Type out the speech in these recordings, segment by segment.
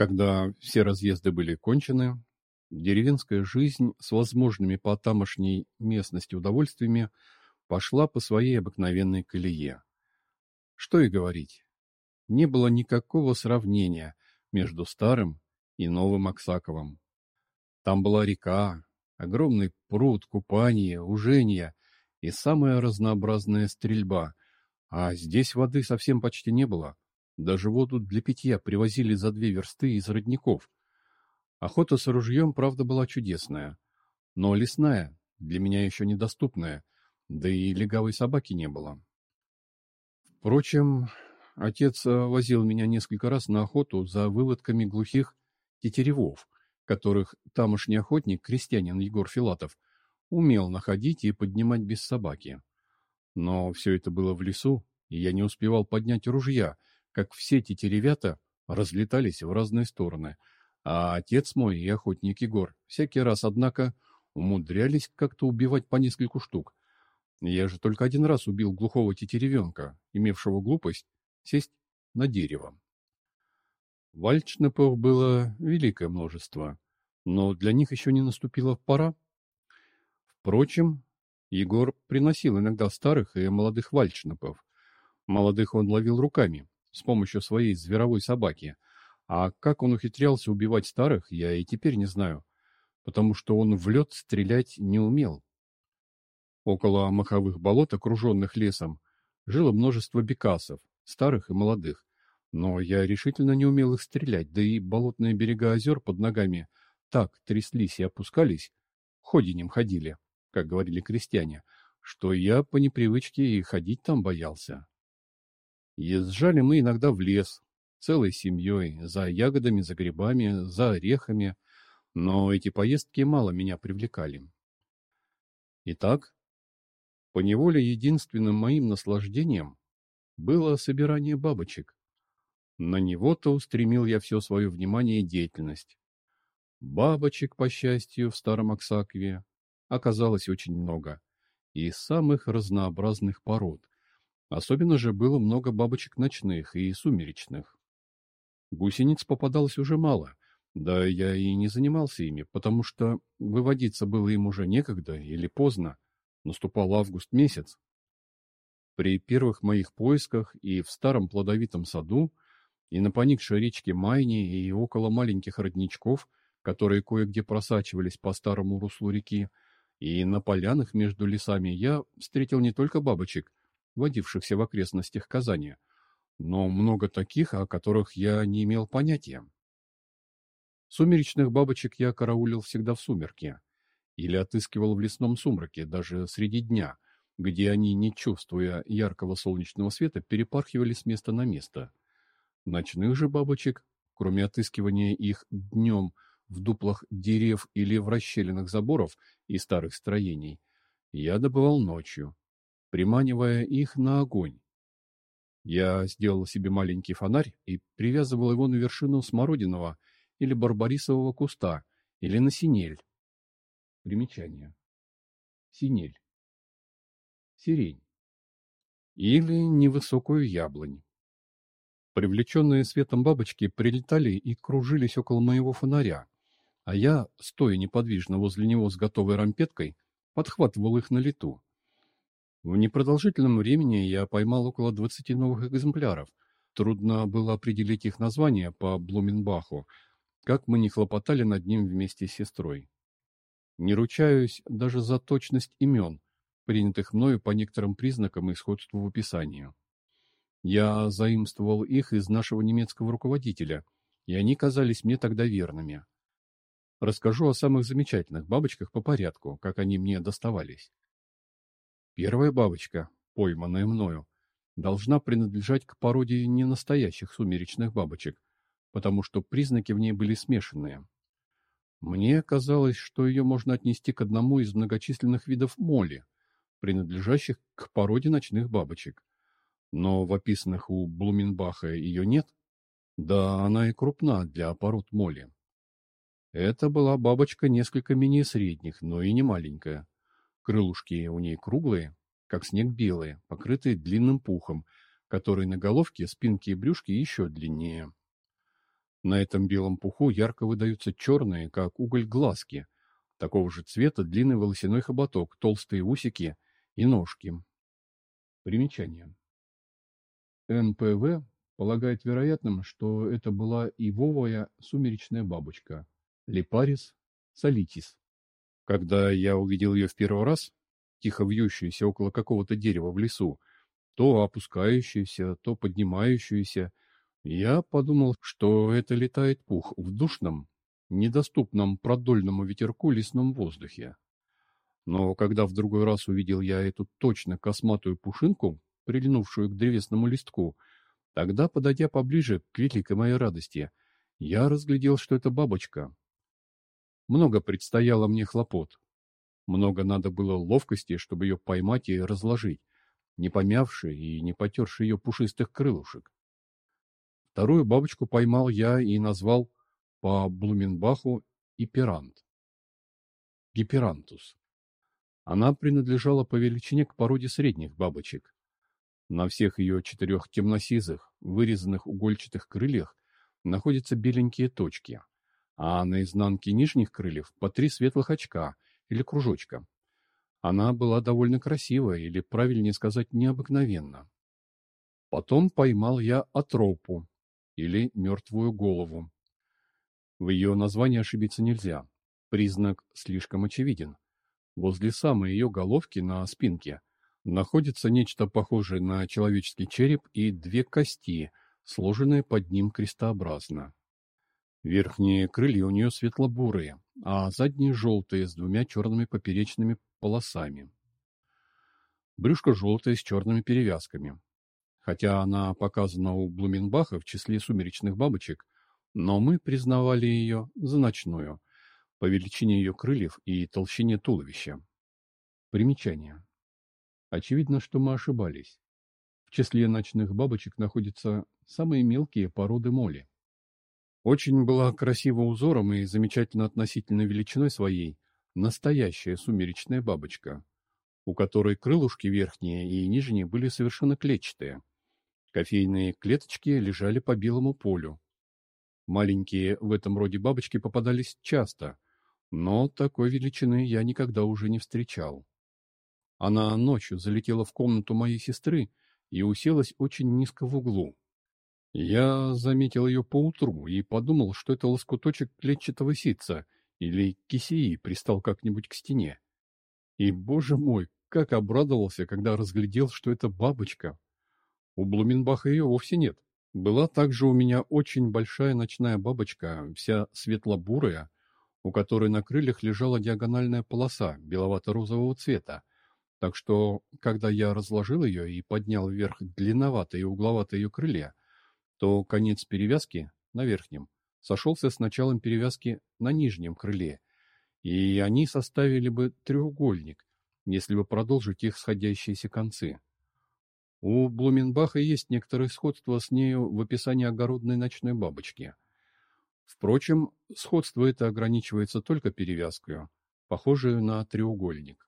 Когда все разъезды были кончены, деревенская жизнь с возможными по тамошней местности удовольствиями пошла по своей обыкновенной колее. Что и говорить, не было никакого сравнения между старым и новым Аксаковым. Там была река, огромный пруд, купание, уженья и самая разнообразная стрельба, а здесь воды совсем почти не было. Даже воду для питья привозили за 2 версты из родников. Охота с ружьем, правда, была чудесная, но лесная, для меня еще недоступная, да и легавой собаки не было. Впрочем, отец возил меня несколько раз на охоту за выводками глухих тетеревов, которых тамошний охотник, крестьянин Егор Филатов, умел находить и поднимать без собаки. Но все это было в лесу, и я не успевал поднять ружья, как все тетеревята разлетались в разные стороны, а отец мой и охотник Егор всякий раз, однако, умудрялись как-то убивать по нескольку штук. Я же только один раз убил глухого тетеревенка, имевшего глупость сесть на дерево. Вальчнепов было великое множество, но для них еще не наступила пора. Впрочем, Егор приносил иногда старых и молодых вальчнепов. Молодых он ловил руками, с помощью своей зверовой собаки, а как он ухитрялся убивать старых, я и теперь не знаю, потому что он в лед стрелять не умел. Около маховых болот, окруженных лесом, жило множество бекасов, старых и молодых, но я решительно не умел их стрелять, да и болотные берега озер под ногами так тряслись и опускались, ходенем ходили, как говорили крестьяне, что я по непривычке и ходить там боялся. Езжали мы иногда в лес, целой семьей, за ягодами, за грибами, за орехами, но эти поездки мало меня привлекали. Итак, поневоле единственным моим наслаждением было собирание бабочек. На него-то устремил я все свое внимание и деятельность. Бабочек, по счастью, в Старом Аксакове оказалось очень много, и самых разнообразных пород. Особенно же было много бабочек ночных и сумеречных. Гусениц попадалось уже мало, да я и не занимался ими, потому что выводиться было им уже некогда или поздно, наступал август месяц. При первых моих поисках и в старом плодовитом саду, и на поникшей речке Майне, и около маленьких родничков, которые кое-где просачивались по старому руслу реки, и на полянах между лесами я встретил не только бабочек, водившихся в окрестностях Казани, но много таких, о которых я не имел понятия. Сумеречных бабочек я караулил всегда в сумерки или отыскивал в лесном сумраке, даже среди дня, где они, не чувствуя яркого солнечного света, перепархивали с места на место. Ночных же бабочек, кроме отыскивания их днем в дуплах дерев или в расщелинах заборов и старых строений, я добывал ночью, приманивая их на огонь. Я сделал себе маленький фонарь и привязывал его на вершину смородиного или барбарисового куста, или на синель. Примечание. Синель. Сирень. Или невысокую яблонь. Привлеченные светом бабочки прилетали и кружились около моего фонаря, а я, стоя неподвижно возле него с готовой рампеткой, подхватывал их на лету. В непродолжительном времени я поймал около 20 новых экземпляров. Трудно было определить их название по Блуменбаху, как мы не хлопотали над ним вместе с сестрой. Не ручаюсь даже за точность имен, принятых мною по некоторым признакам и сходству в описании. Я заимствовал их из нашего немецкого руководителя, и они казались мне тогда верными. Расскажу о самых замечательных бабочках по порядку, как они мне доставались. Первая бабочка, пойманная мною, должна принадлежать к породе ненастоящих сумеречных бабочек, потому что признаки в ней были смешанные. Мне казалось, что ее можно отнести к одному из многочисленных видов моли, принадлежащих к породе ночных бабочек. Но в описанных у Блуменбаха ее нет, да она и крупна для пород моли. Это была бабочка несколько менее средних, но и не маленькая. Крылышки у ней круглые, как снег белые, покрытые длинным пухом, который на головке, спинке и брюшке еще длиннее. На этом белом пуху ярко выдаются черные, как уголь, глазки, такого же цвета длинный волосяной хоботок, толстые усики и ножки. Примечание. НПВ полагает вероятным, что это была ивовая сумеречная бабочка Липарис солитис. Когда я увидел ее в первый раз, тихо вьющуюся около какого-то дерева в лесу, то опускающуюся, то поднимающуюся, я подумал, что это летает пух в душном, недоступном продольному ветерку лесном воздухе. Но когда в другой раз увидел я эту точно косматую пушинку, прильнувшую к древесному листку, тогда, подойдя поближе, к великой моей радости, я разглядел, что это бабочка. Много предстояло мне хлопот. Много надо было ловкости, чтобы ее поймать и разложить, не помявши и не потерши ее пушистых крылышек. Вторую бабочку поймал я и назвал по Блуменбаху Иперант. Гиперантус. Она принадлежала по величине к породе средних бабочек. На всех ее 4 темно-сизых, вырезанных угольчатых крыльях находятся беленькие точки, а на изнанке нижних крыльев по 3 светлых очка или кружочка. Она была довольно красивая, или, правильнее сказать, необыкновенна. Потом поймал я атропу, или мертвую голову. В ее названии ошибиться нельзя. Признак слишком очевиден. Возле самой ее головки на спинке находится нечто похожее на человеческий череп и 2 кости, сложенные под ним крестообразно. Верхние крылья у нее светло-бурые, а задние желтые с 2 черными поперечными полосами. Брюшко желтое с черными перевязками. Хотя она показана у Блуменбаха в числе сумеречных бабочек, но мы признавали ее за ночную, по величине ее крыльев и толщине туловища. Примечание. Очевидно, что мы ошибались. В числе ночных бабочек находятся самые мелкие породы моли. Очень была красива узором и замечательно относительно величиной своей настоящая сумеречная бабочка, у которой крылышки верхние и нижние были совершенно клетчатые. Кофейные клеточки лежали по белому полю. Маленькие в этом роде бабочки попадались часто, но такой величины я никогда уже не встречал. Она ночью залетела в комнату моей сестры и уселась очень низко в углу. Я заметил ее поутру и подумал, что это лоскуточек клетчатого ситца или кисеи пристал как-нибудь к стене. И, боже мой, как обрадовался, когда разглядел, что это бабочка. У Блуменбаха ее вовсе нет. Была также у меня очень большая ночная бабочка, вся светло-бурая, у которой на крыльях лежала диагональная полоса беловато-розового цвета, так что, когда я разложил ее и поднял вверх длинноватые и угловатые ее крылья, то конец перевязки на верхнем сошелся с началом перевязки на нижнем крыле, и они составили бы треугольник, если бы продолжить их сходящиеся концы. У Блуменбаха есть некоторое сходство с нею в описании огородной ночной бабочки. Впрочем, сходство это ограничивается только перевязкой, похожей на треугольник.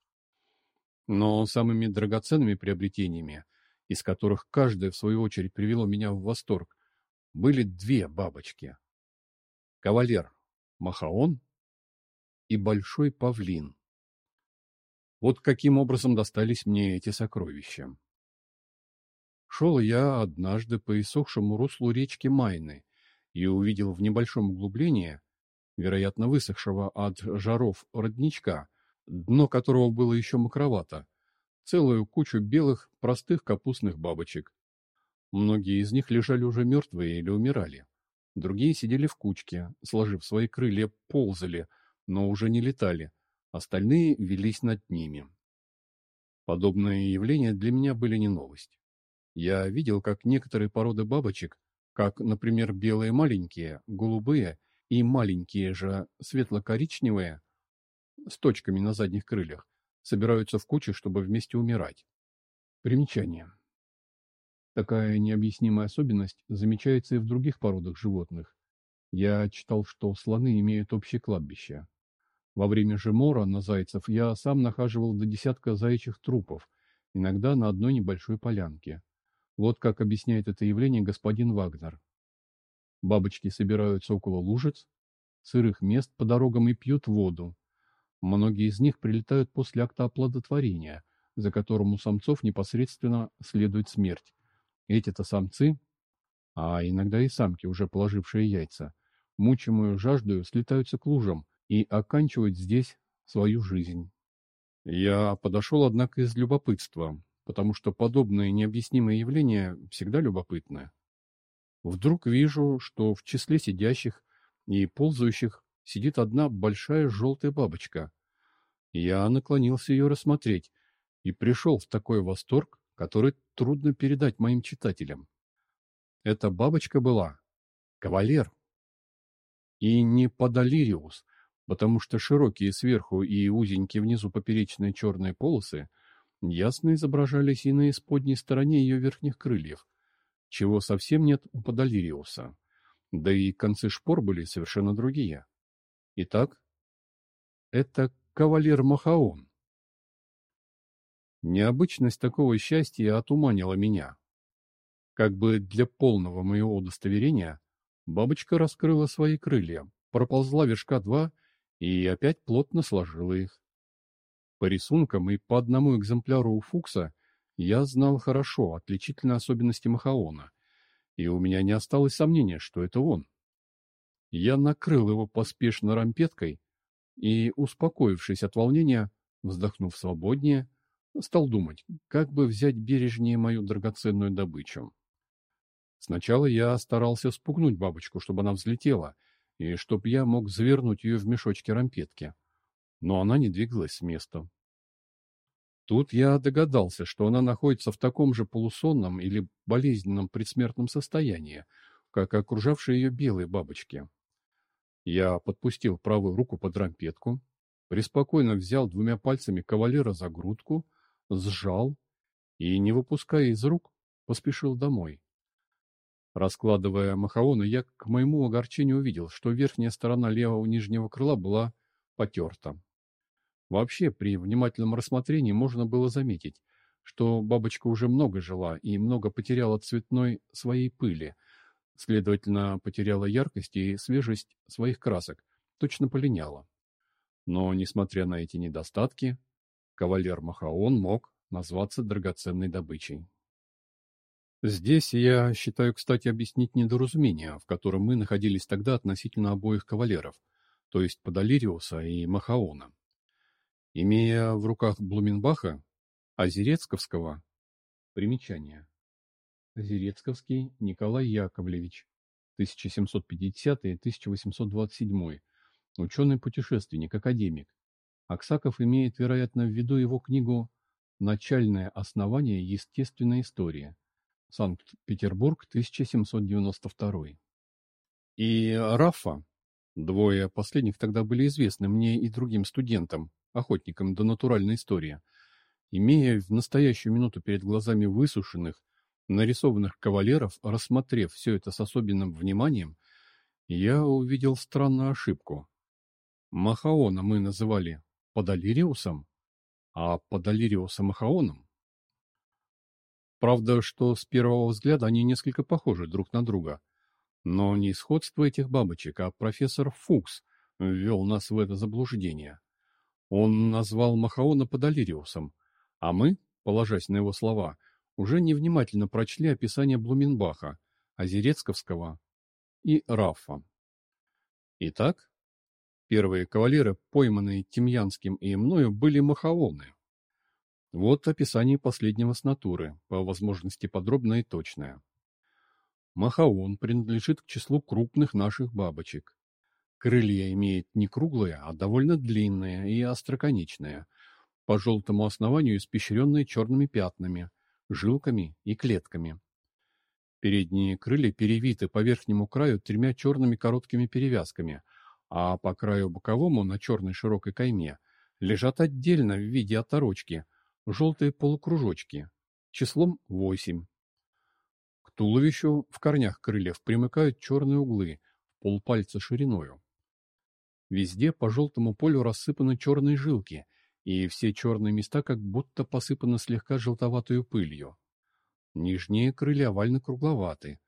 Но самыми драгоценными приобретениями, из которых каждая в свою очередь привело меня в восторг, были 2 бабочки. Кавалер Махаон и Большой Павлин. Вот каким образом достались мне эти сокровища. Шел я однажды по иссохшему руслу речки Майны и увидел в небольшом углублении, вероятно высохшего от жаров родничка, дно которого было еще мокровато, целую кучу белых простых капустных бабочек. Многие из них лежали уже мертвые или умирали. Другие сидели в кучке, сложив свои крылья, ползали, но уже не летали. Остальные велись над ними. Подобные явления для меня были не новость. Я видел, как некоторые породы бабочек, как, например, белые маленькие, голубые и маленькие же светло-коричневые, с точками на задних крыльях, собираются в кучи, чтобы вместе умирать. Примечание. Такая необъяснимая особенность замечается и в других породах животных. Я читал, что слоны имеют общее кладбище. Во время же мора на зайцев я сам нахаживал до десятка заячьих трупов, иногда на одной небольшой полянке. Вот как объясняет это явление господин Вагнер. Бабочки собираются около лужиц, сырых мест по дорогам и пьют воду. Многие из них прилетают после акта оплодотворения, за которым у самцов непосредственно следует смерть. Эти-то самцы, а иногда и самки, уже положившие яйца, мучимую жаждою слетаются к лужам и оканчивают здесь свою жизнь. Я подошел, однако, из любопытства, потому что подобные необъяснимые явления всегда любопытны. Вдруг вижу, что в числе сидящих и ползающих сидит одна большая желтая бабочка. Я наклонился ее рассмотреть и пришел в такой восторг, который трудно передать моим читателям. Эта бабочка была кавалер, и не подалириус, потому что широкие сверху и узенькие внизу поперечные черные полосы ясно изображались и на исподней стороне ее верхних крыльев, чего совсем нет у подалириуса, да и концы шпор были совершенно другие. Итак, это кавалер Махаон. Необычность такого счастья отуманила меня. Как бы для полного моего удостоверения, бабочка раскрыла свои крылья, проползла вершка два и опять плотно сложила их. По рисункам и по одному экземпляру у Фукса я знал хорошо отличительные особенности Махаона, и у меня не осталось сомнения, что это он. Я накрыл его поспешно рампеткой и, успокоившись от волнения, вздохнув свободнее, стал думать, как бы взять бережнее мою драгоценную добычу. Сначала я старался спугнуть бабочку, чтобы она взлетела, и чтоб я мог завернуть ее в мешочки рампетки, но она не двигалась с места. Тут я догадался, что она находится в таком же полусонном или болезненном предсмертном состоянии, как и окружавшие ее белые бабочки. Я подпустил правую руку под рампетку, преспокойно взял двумя пальцами кавалера за грудку, сжал и, не выпуская из рук, поспешил домой. Раскладывая махаоны, я к моему огорчению увидел, что верхняя сторона левого нижнего крыла была потерта. Вообще, при внимательном рассмотрении можно было заметить, что бабочка уже много жила и много потеряла цветной своей пыли, следовательно, потеряла яркость и свежесть своих красок, точно полиняла. Но, несмотря на эти недостатки, кавалер Махаон мог назваться драгоценной добычей. Здесь я считаю, кстати, объяснить недоразумение, в котором мы находились тогда относительно обоих кавалеров, то есть Подалириуса и Махаона. Имея в руках Блуменбаха, Озерецковского, примечание. Озерецковский Николай Яковлевич, 1750-1827, ученый-путешественник, академик. Аксаков имеет, вероятно, в виду его книгу «Начальное основание естественной истории», Санкт-Петербург, 1792. И Раффа, двое последних тогда были известны мне и другим студентам, охотникам до натуральной истории, имея в настоящую минуту перед глазами высушенных, нарисованных кавалеров, рассмотрев все это с особенным вниманием, я увидел странную ошибку. Махаона мы называли Подалириусом, а Подалириуса Махаоном. Правда, что с первого взгляда они несколько похожи друг на друга. Но не сходство этих бабочек, а профессор Фукс ввел нас в это заблуждение. Он назвал Махаона Подалириусом, а мы, положась на его слова, уже невнимательно прочли описание Блуменбаха, Озерецковского и Раффа. Итак, первые кавалеры, пойманные Тимьянским и мною, были Махаоны. Вот описание последнего с натуры, по возможности подробное и точное. Махаон принадлежит к числу крупных наших бабочек. Крылья имеет не круглые, а довольно длинные и остроконечные, по желтому основанию испещренные черными пятнами, жилками и клетками. Передние крылья перевиты по верхнему краю тремя черными короткими перевязками, а по краю боковому на черной широкой кайме лежат отдельно в виде оторочки желтые полукружочки, числом 8. К туловищу в корнях крыльев примыкают черные углы, в полпальца шириною. Везде по желтому полю рассыпаны черные жилки, и все черные места как будто посыпаны слегка желтоватую пылью. Нижние крылья овально-кругловаты,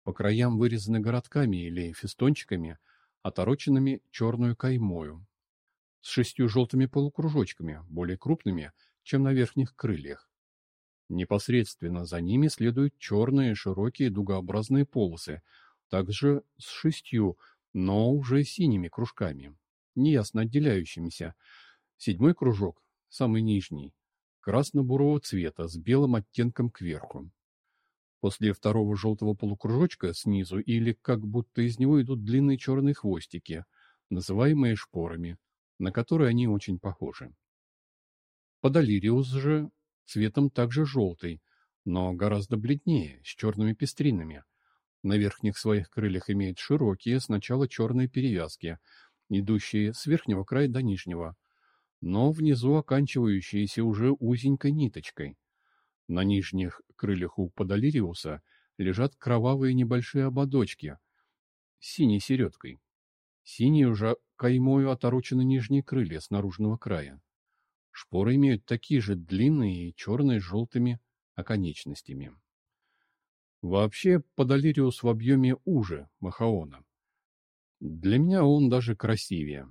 По краям вырезаны городками или фестончиками, отороченными черную каймою, с 6 желтыми полукружочками, более крупными, чем на верхних крыльях. Непосредственно за ними следуют черные широкие дугообразные полосы, также с 6, но уже синими кружками, неясно отделяющимися. 7 кружок, самый нижний, красно-бурого цвета с белым оттенком кверху. После второго желтого полукружочка снизу или как будто из него идут длинные черные хвостики, называемые шпорами, на которые они очень похожи. Подолириус же цветом также желтый, но гораздо бледнее, с черными пестринами. На верхних своих крыльях имеет широкие, сначала черные перевязки, идущие с верхнего края до нижнего, но внизу оканчивающиеся уже узенькой ниточкой. На нижних крыльях у подолириуса лежат кровавые небольшие ободочки с синей середкой. Синие уже каймою оторочены нижние крылья с наружного края. Шпоры имеют такие же длинные и черные с желтыми оконечностями. Вообще, подолириус в объеме уже махаона. Для меня он даже красивее.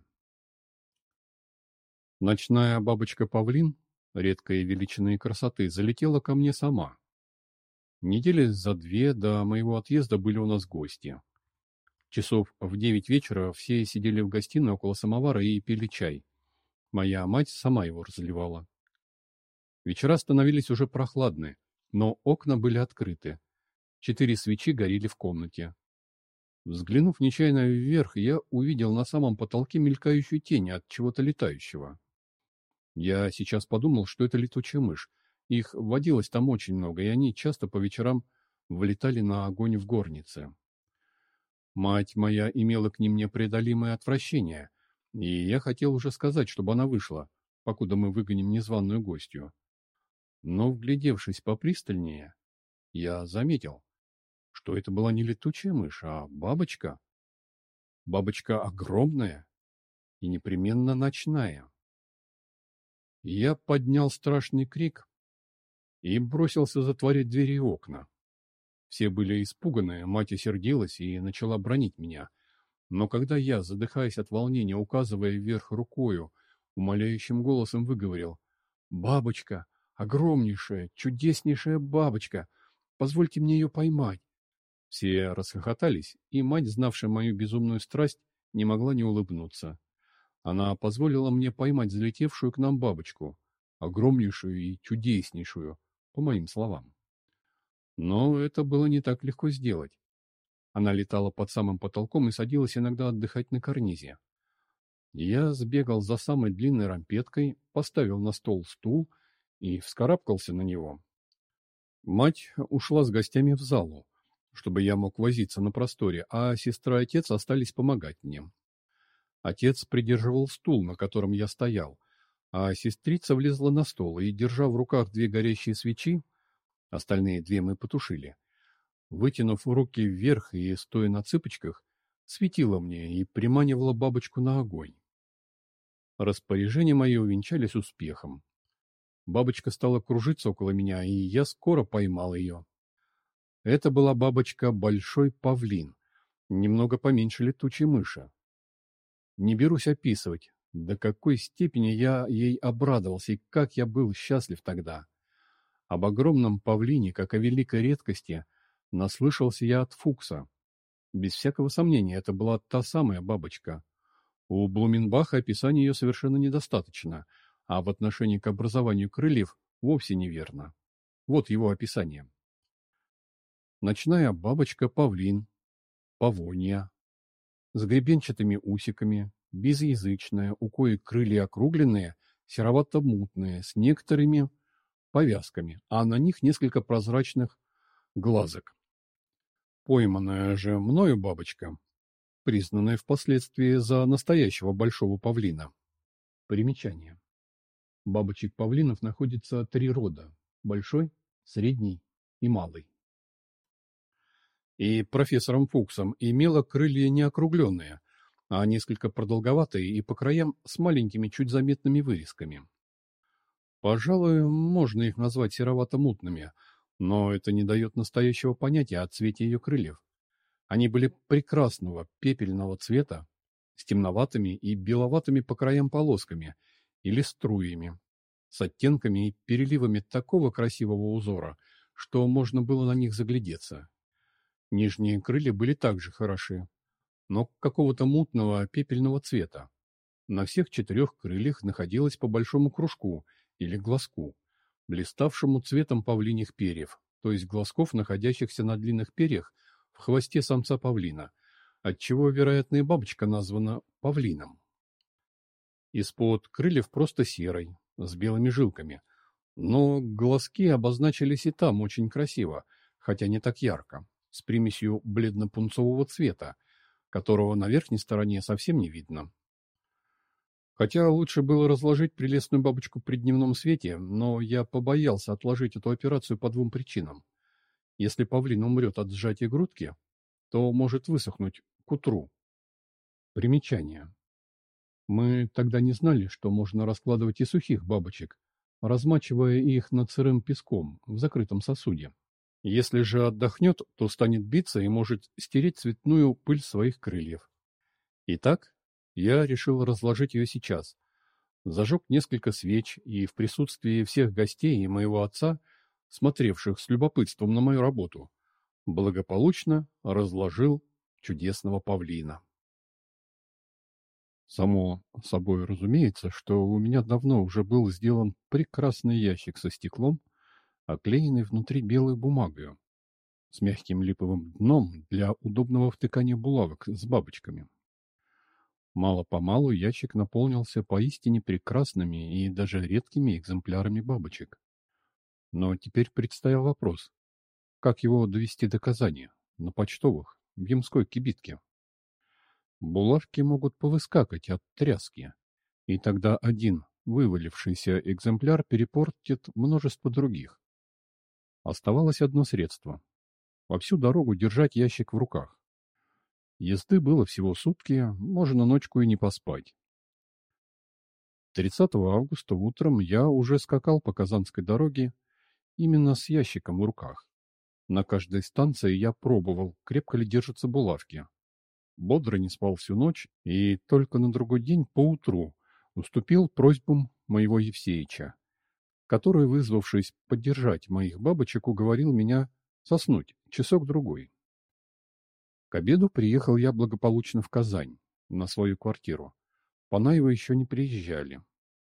Ночная бабочка-павлин, редкой величины и красоты, залетела ко мне сама. Недели за 2 до моего отъезда были у нас гости. Часов в 9 вечера все сидели в гостиной около самовара и пили чай. Моя мать сама его разливала. Вечера становились уже прохладны, но окна были открыты. 4 свечи горели в комнате. Взглянув нечаянно вверх, я увидел на самом потолке мелькающую тень от чего-то летающего. Я сейчас подумал, что это летучая мышь. Их водилось там очень много, и они часто по вечерам влетали на огонь в горнице. Мать моя имела к ним непреодолимое отвращение, и я хотел уже сказать, чтобы она вышла, покуда мы выгоним незваную гостью. Но, вглядевшись попристальнее, я заметил, что это была не летучая мышь, а бабочка. Бабочка огромная и непременно ночная. Я поднял страшный крик и бросился затворить двери и окна. Все были испуганы, мать осердилась и начала бранить меня. Но когда я, задыхаясь от волнения, указывая вверх рукою, умоляющим голосом выговорил: «Бабочка! Огромнейшая, чудеснейшая бабочка! Позвольте мне ее поймать!» Все расхохотались, и мать, знавшая мою безумную страсть, не могла не улыбнуться. Она позволила мне поймать залетевшую к нам бабочку, огромнейшую и чудеснейшую, по моим словам. Но это было не так легко сделать. Она летала под самым потолком и садилась иногда отдыхать на карнизе. Я сбегал за самой длинной рампеткой, поставил на стол стул и вскарабкался на него. Мать ушла с гостями в залу, чтобы я мог возиться на просторе, а сестра и отец остались помогать мне. Отец придерживал стул, на котором я стоял, а сестрица влезла на стол и, держа в руках 2 горящие свечи, остальные 2 мы потушили, вытянув руки вверх и стоя на цыпочках, светила мне и приманивала бабочку на огонь. Распоряжения мои увенчались успехом. Бабочка стала кружиться около меня, и я скоро поймал ее. Это была бабочка большой павлин, немного поменьше летучей мыши. Не берусь описывать, до какой степени я ей обрадовался и как я был счастлив тогда. Об огромном павлине, как о великой редкости, наслышался я от Фукса. Без всякого сомнения, это была та самая бабочка. У Блуменбаха описания ее совершенно недостаточно, а в отношении к образованию крыльев вовсе неверно. Вот его описание. Ночная бабочка-павлин, павония, с гребенчатыми усиками, безязычная, у коих крылья округленные, серовато-мутные, с некоторыми повязками, а на них несколько прозрачных глазок. Пойманная же мною бабочка, признанная впоследствии за настоящего большого павлина. Примечание. Бабочек-павлинов находится 3 рода: большой, средний и малый. И профессором Фуксом имела крылья не округленные, а несколько продолговатые и по краям с маленькими чуть заметными вырезками. Пожалуй, можно их назвать серовато-мутными, но это не дает настоящего понятия о цвете ее крыльев. Они были прекрасного пепельного цвета, с темноватыми и беловатыми по краям полосками или струями, с оттенками и переливами такого красивого узора, что можно было на них заглядеться. Нижние крылья были также хороши, но какого-то мутного пепельного цвета. На всех 4 крыльях находилось по большому кружку или глазку, блиставшему цветом павлиньих перьев, то есть глазков, находящихся на длинных перьях в хвосте самца павлина, отчего, вероятно, и бабочка названа павлином. Из-под крыльев просто серой, с белыми жилками, но глазки обозначились и там очень красиво, хотя не так ярко, с примесью бледно-пунцового цвета, которого на верхней стороне совсем не видно. Хотя лучше было разложить прелестную бабочку при дневном свете, но я побоялся отложить эту операцию по 2 причинам. Если павлин умрет от сжатия грудки, то может высохнуть к утру. Примечание. Мы тогда не знали, что можно раскладывать и сухих бабочек, размачивая их над сырым песком в закрытом сосуде. Если же отдохнет, то станет биться и может стереть цветную пыль своих крыльев. Итак, я решил разложить ее сейчас. Зажег несколько свеч и в присутствии всех гостей и моего отца, смотревших с любопытством на мою работу, благополучно разложил чудесного павлина. Само собой разумеется, что у меня давно уже был сделан прекрасный ящик со стеклом, оклеенный внутри белой бумагой, с мягким липовым дном для удобного втыкания булавок с бабочками. Мало-помалу ящик наполнился поистине прекрасными и даже редкими экземплярами бабочек. Но теперь предстоял вопрос, как его довести до Казани, на почтовых, в Ямской кибитке. Булавки могут повыскакать от тряски, и тогда один вывалившийся экземпляр перепортит множество других. Оставалось одно средство — во всю дорогу держать ящик в руках. Езды было всего сутки, можно ночку и не поспать. 30 августа утром я уже скакал по Казанской дороге именно с ящиком в руках. На каждой станции я пробовал, крепко ли держатся булавки. Бодро не спал всю ночь и только на другой день поутру уступил просьбам моего Евсеича, который, вызвавшись поддержать моих бабочек, уговорил меня соснуть часок-другой. К обеду приехал я благополучно в Казань, на свою квартиру. Панаевы еще не приезжали.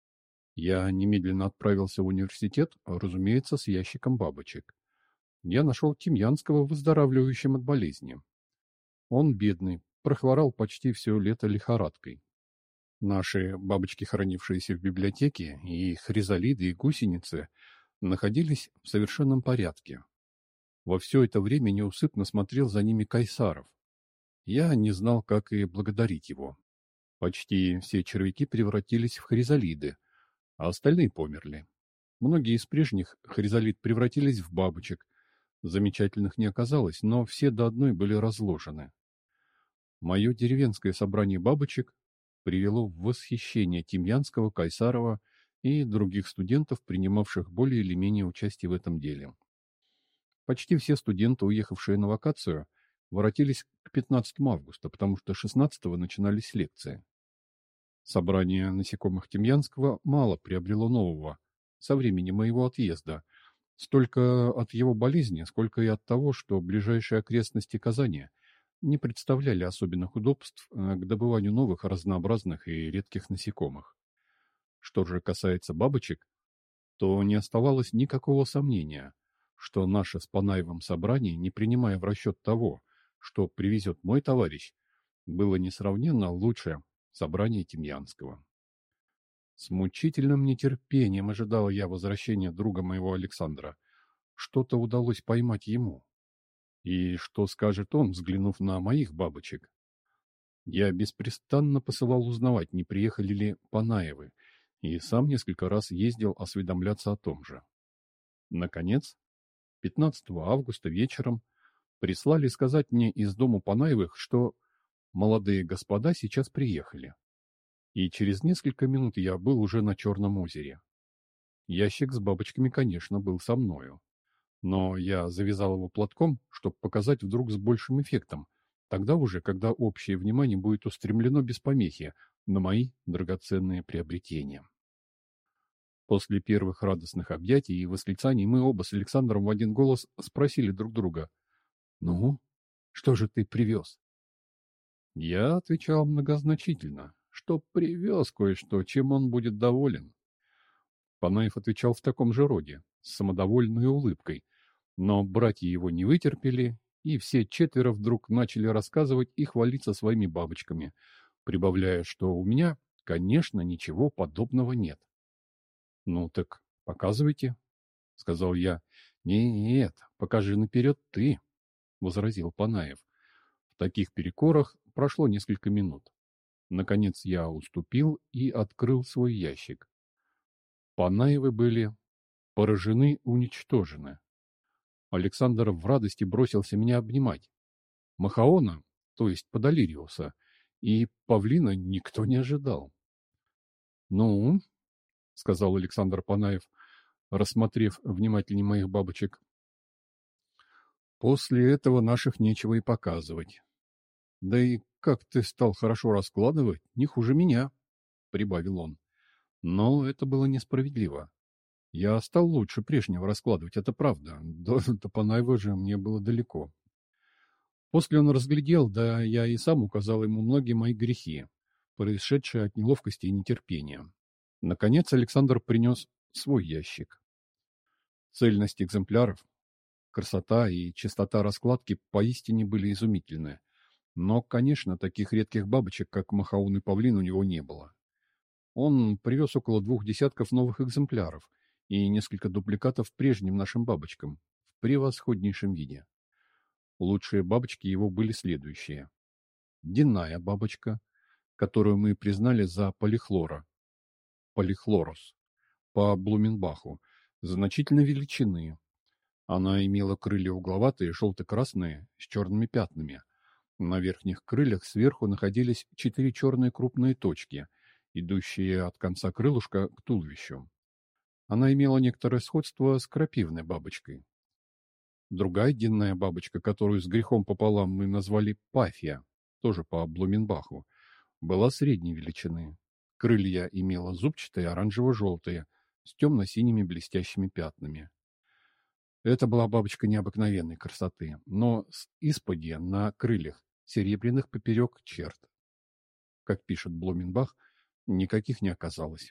Я немедленно отправился в университет, разумеется, с ящиком бабочек. Я нашел Тимьянского выздоравливающим от болезни. Он, бедный, прохворал почти все лето лихорадкой. Наши бабочки, хранившиеся в библиотеке, и хризалиды, и гусеницы, находились в совершенном порядке. Во все это время неусыпно смотрел за ними Кайсаров. Я не знал, как и благодарить его. Почти все червяки превратились в хризалиды, а остальные померли. Многие из прежних хризалид превратились в бабочек. Замечательных не оказалось, но все до одной были разложены. Мое деревенское собрание бабочек привело в восхищение Тимьянского, Кайсарова и других студентов, принимавших более или менее участие в этом деле. Почти все студенты, уехавшие на вакацию, воротились к 15 августа, потому что 16-го начинались лекции. Собрание насекомых Тимьянского мало приобрело нового со времени моего отъезда, столько от его болезни, сколько и от того, что ближайшие окрестности Казани не представляли особенных удобств к добыванию новых, разнообразных и редких насекомых. Что же касается бабочек, то не оставалось никакого сомнения, что наше с Панаевым собрание, не принимая в расчет того, что привезет мой товарищ, было несравненно лучше собрания Тимьянского. С мучительным нетерпением ожидал я возвращения друга моего Александра. Что-то удалось поймать ему. И что скажет он, взглянув на моих бабочек? Я беспрестанно посылал узнавать, не приехали ли Панаевы, и сам несколько раз ездил осведомляться о том же. Наконец, 15 августа вечером прислали сказать мне из дому Панаевых, что молодые господа сейчас приехали. И через несколько минут я был уже на Черном озере. Ящик с бабочками, конечно, был со мною. Но я завязал его платком, чтобы показать вдруг с большим эффектом, Тогда уже, когда общее внимание будет устремлено без помехи на мои драгоценные приобретения. После первых радостных объятий и восклицаний мы оба с Александром в один голос спросили друг друга: «Ну, что же ты привез?» Я отвечал многозначительно, что привез кое-что, чем он будет доволен. Панаев отвечал в таком же роде, с самодовольной улыбкой, но братья его не вытерпели, и все четверо вдруг начали рассказывать и хвалиться своими бабочками, прибавляя, что у меня, конечно, ничего подобного нет. «Ну так показывайте», — сказал я. «Нет, покажи наперед ты», — возразил Панаев. В таких перекорах прошло несколько минут. Наконец я уступил и открыл свой ящик. Панаевы были поражены, уничтожены. Александр в радости бросился меня обнимать. Махаона, то есть Подолириуса, и павлина никто не ожидал. «Ну, — сказал Александр Панаев, рассмотрев внимательнее моих бабочек, — после этого наших нечего и показывать. Да и как ты стал хорошо раскладывать, не хуже меня, — прибавил он. Но это было несправедливо. Я стал лучше прежнего раскладывать, это правда. До Панаева же мне было далеко. После он разглядел, да я и сам указал ему многие мои грехи, происшедшие от неловкости и нетерпения. Наконец Александр принес свой ящик. Цельность экземпляров, красота и чистота раскладки поистине были изумительны. Но, конечно, таких редких бабочек, как махаон и павлин, у него не было. Он привез около 2 десятков новых экземпляров и несколько дубликатов прежним нашим бабочкам в превосходнейшем виде. Лучшие бабочки его были следующие. Денная бабочка, которую мы признали за полихлора, полихлорус, по Блуменбаху, значительной величины. Она имела крылья угловатые, желто-красные, с черными пятнами. На верхних крыльях сверху находились 4 черные крупные точки, идущие от конца крылышка к туловищу. Она имела некоторое сходство с крапивной бабочкой. Другая денная бабочка, которую с грехом пополам мы назвали пафия, тоже по Блуменбаху, была средней величины. Крылья имела зубчатые оранжево-желтые, с темно-синими блестящими пятнами. Это была бабочка необыкновенной красоты, но с исподья на крыльях серебряных поперек черт. Как пишет Блуменбах, никаких не оказалось.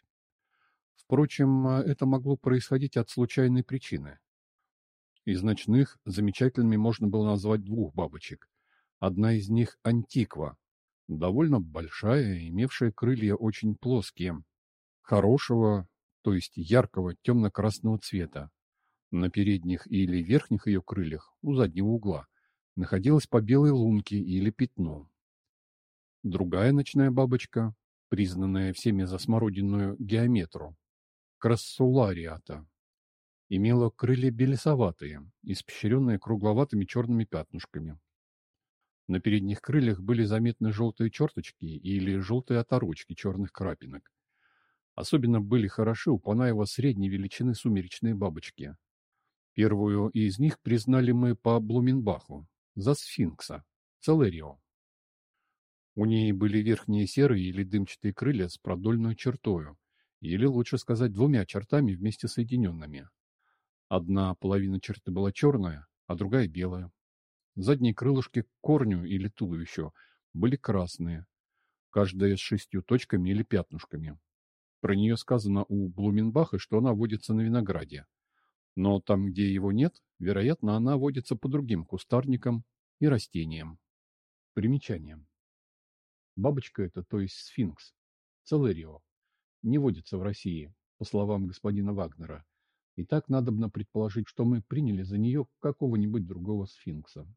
Впрочем, это могло происходить от случайной причины. Из ночных замечательными можно было назвать 2 бабочек. Одна из них — антиква, довольно большая, имевшая крылья очень плоские, хорошего, то есть яркого темно-красного цвета. На передних или верхних ее крыльях, у заднего угла, находилась по белой лунке или пятно. Другая ночная бабочка, признанная всеми за смородинную геометру, крассулариата, имела крылья белесоватые, испещренные кругловатыми черными пятнышками. На передних крыльях были заметны желтые черточки или желтые оторочки черных крапинок. Особенно были хороши у Панаева средней величины сумеречные бабочки. Первую из них признали мы по Блуменбаху за сфинкса, Целерио. У ней были верхние серые или дымчатые крылья с продольной чертою, или, лучше сказать, 2 чертами вместе соединенными. Одна половина черты была черная, а другая белая. Задние крылышки к корню или туловищу были красные, каждая с 6 точками или пятнышками. Про нее сказано у Блуменбаха, что она водится на винограде. Но там, где его нет, вероятно, она водится по другим кустарникам и растениям. Примечание. Бабочка эта, то есть сфинкс, Целерио, не водится в России, по словам господина Вагнера. И так надобно предположить, что мы приняли за нее какого-нибудь другого сфинкса.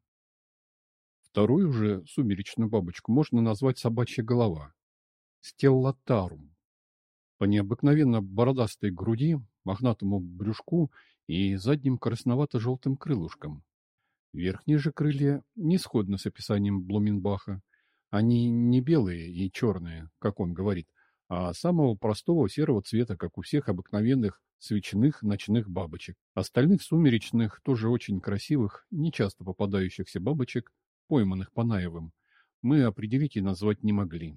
Вторую же сумеречную бабочку можно назвать собачья голова, стеллатарум. По необыкновенно бородастой груди, мохнатому брюшку и задним красновато-желтым крылышкам. Верхние же крылья не сходны с описанием Блуменбаха. Они не белые и черные, как он говорит, а самого простого серого цвета, как у всех обыкновенных свечных ночных бабочек. Остальных сумеречных, тоже очень красивых, нечасто попадающихся бабочек пойманных Панаевым, мы определить и назвать не могли.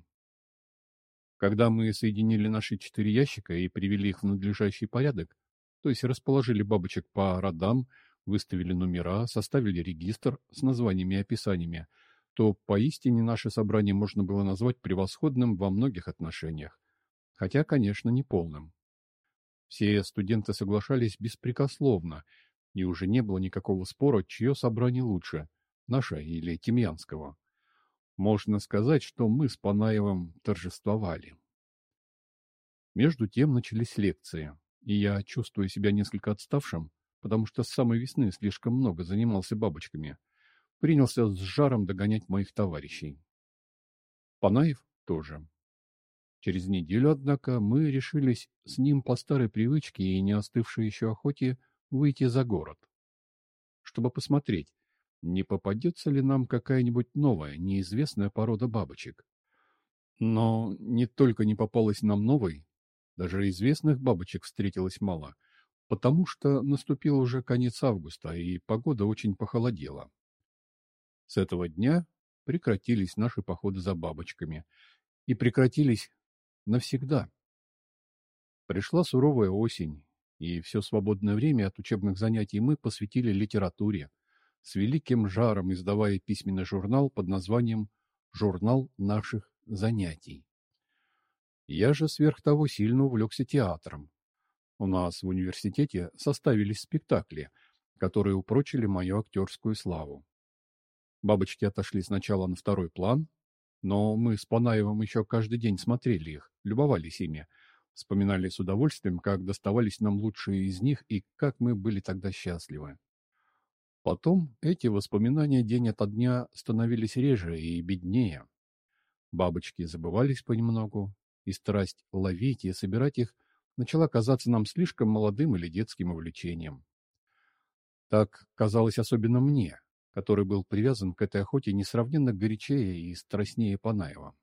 Когда мы соединили наши 4 ящика и привели их в надлежащий порядок, то есть расположили бабочек по родам, выставили номера, составили регистр с названиями и описаниями, то поистине наше собрание можно было назвать превосходным во многих отношениях, хотя, конечно, не полным. Все студенты соглашались беспрекословно, и уже не было никакого спора, чье собрание лучше, наше или Тимьянского. Можно сказать, что мы с Панаевым торжествовали. Между тем начались лекции, и я, чувствуя себя несколько отставшим, потому что с самой весны слишком много занимался бабочками, принялся с жаром догонять моих товарищей. Панаев тоже. Через неделю, однако, мы решились с ним по старой привычке и не остывшей еще охоте выйти за город, чтобы посмотреть, не попадется ли нам какая-нибудь новая, неизвестная порода бабочек. Но не только не попалось нам новой, даже известных бабочек встретилось мало, потому что наступил уже конец августа, и погода очень похолодела. С этого дня прекратились наши походы за бабочками, и прекратились навсегда. Пришла суровая осень, и все свободное время от учебных занятий мы посвятили литературе, с великим жаром издавая письменный журнал под названием «Журнал наших занятий». Я же сверх того сильно увлекся театром. У нас в университете составились спектакли, которые упрочили мою актерскую славу. Бабочки отошли сначала на второй план, но мы с Панаевым еще каждый день смотрели их, любовались ими, вспоминали с удовольствием, как доставались нам лучшие из них и как мы были тогда счастливы. Потом эти воспоминания день ото дня становились реже и беднее. Бабочки забывались понемногу, и страсть ловить и собирать их начала казаться нам слишком молодым или детским увлечением. Так казалось особенно мне, который был привязан к этой охоте несравненно горячее и страстнее Панаева.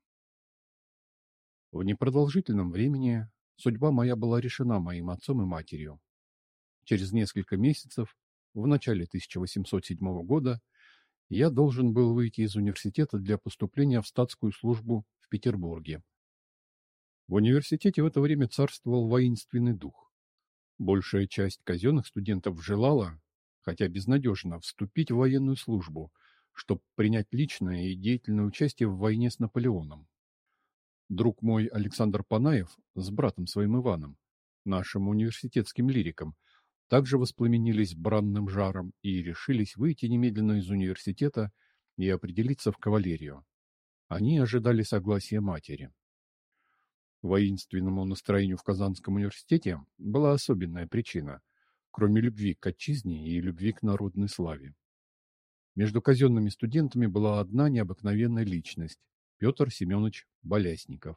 В непродолжительном времени судьба моя была решена моим отцом и матерью. Через несколько месяцев, в начале 1807 года, я должен был выйти из университета для поступления в статскую службу в Петербурге. В университете в это время царствовал воинственный дух. Большая часть казенных студентов желала, хотя безнадежно, вступить в военную службу, чтобы принять личное и деятельное участие в войне с Наполеоном. Друг мой Александр Панаев с братом своим Иваном, нашим университетским лириком, также воспламенились бранным жаром и решились выйти немедленно из университета и определиться в кавалерию. Они ожидали согласия матери. Воинственному настроению в Казанском университете была особенная причина, кроме любви к отчизне и любви к народной славе. Между казенными студентами была одна необыкновенная личность – Петр Семенович Болясников.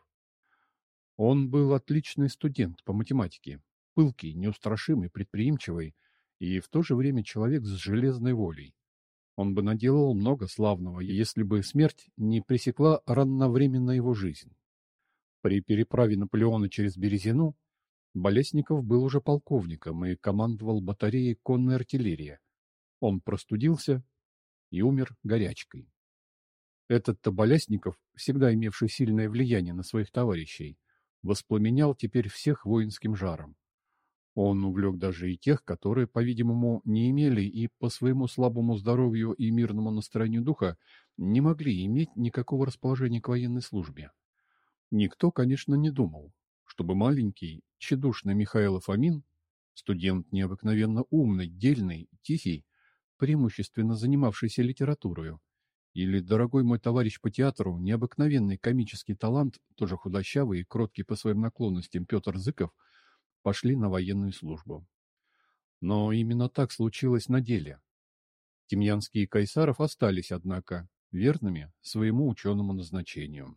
Он был отличный студент по математике, пылкий, неустрашимый, предприимчивый и в то же время человек с железной волей. Он бы наделал много славного, если бы смерть не пресекла ранновременно его жизнь. При переправе Наполеона через Березину Болесников был уже полковником и командовал батареей конной артиллерии. Он простудился и умер горячкой. Этот-то Болесников, всегда имевший сильное влияние на своих товарищей, воспламенял теперь всех воинским жаром. Он увлек даже и тех, которые, по-видимому, не имели и по своему слабому здоровью и мирному настроению духа не могли иметь никакого расположения к военной службе. Никто, конечно, не думал, чтобы маленький, тщедушный Михаил Фомин, студент необыкновенно умный, дельный, тихий, преимущественно занимавшийся литературою, или дорогой мой товарищ по театру, необыкновенный комический талант, тоже худощавый и кроткий по своим наклонностям Петр Зыков, пошли на военную службу. Но именно так случилось на деле. Тимьянский и Кайсаров остались, однако, верными своему ученому назначению.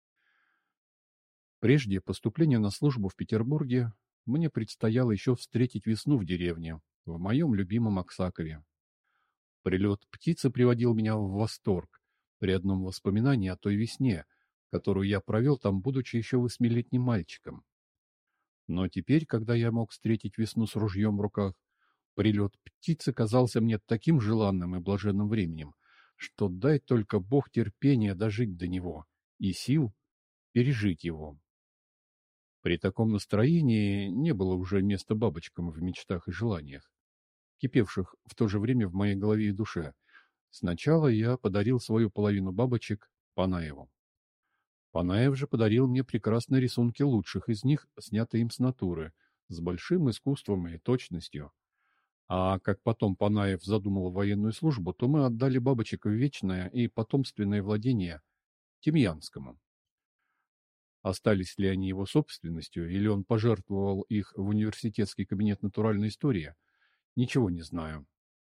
Прежде поступления на службу в Петербурге мне предстояло еще встретить весну в деревне, в моем любимом Аксакове. Прилет птицы приводил меня в восторг при одном воспоминании о той весне, которую я провел там, будучи еще 8-летним мальчиком. Но теперь, когда я мог встретить весну с ружьем в руках, прилет птицы казался мне таким желанным и блаженным временем, что дай только Бог терпения дожить до него и сил пережить его. При таком настроении не было уже места бабочкам в мечтах и желаниях, кипевших в то же время в моей голове и душе. Сначала я подарил свою половину бабочек Панаеву. Панаев же подарил мне прекрасные рисунки лучших из них, снятые им с натуры, с большим искусством и точностью. А как потом Панаев задумал военную службу, то мы отдали бабочек в вечное и потомственное владение Тимьянскому. Остались ли они его собственностью, или он пожертвовал их в университетский кабинет натуральной истории, ничего не знаю.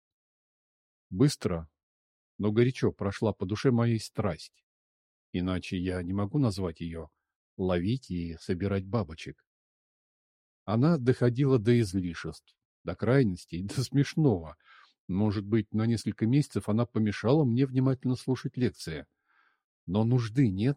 Быстро, но горячо прошла по душе моей страсть. Иначе я не могу назвать ее ловить и собирать бабочек. Она доходила до излишеств, до крайностей, до смешного. Может быть, на несколько месяцев она помешала мне внимательно слушать лекции. Но нужды нет.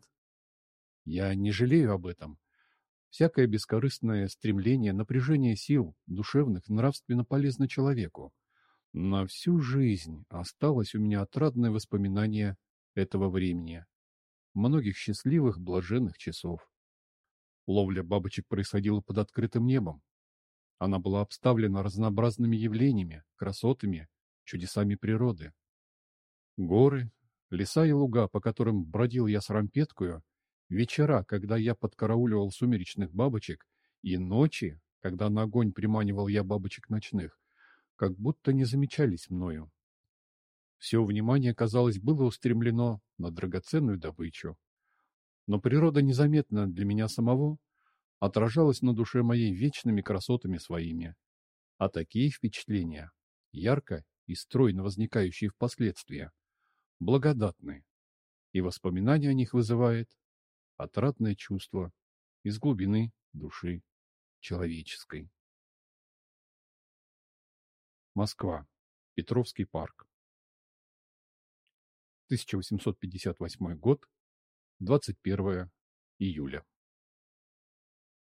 Я не жалею об этом. Всякое бескорыстное стремление, напряжение сил, душевных, нравственно полезно человеку. На всю жизнь осталось у меня отрадное воспоминание этого времени, многих счастливых, блаженных часов. Ловля бабочек происходила под открытым небом. Она была обставлена разнообразными явлениями, красотами, чудесами природы. Горы, леса и луга, по которым бродил я с рампеткою, вечера, когда я подкарауливал сумеречных бабочек, и ночи, когда на огонь приманивал я бабочек ночных, как будто не замечались мною. Все внимание, казалось, было устремлено на драгоценную добычу. Но природа незаметно для меня самого отражалась на душе моей вечными красотами своими. А такие впечатления, ярко и стройно возникающие впоследствии, благодатны, и воспоминание о них вызывает отрадное чувство из глубины души человеческой. Москва. Петровский парк. 1858 год. 21 июля.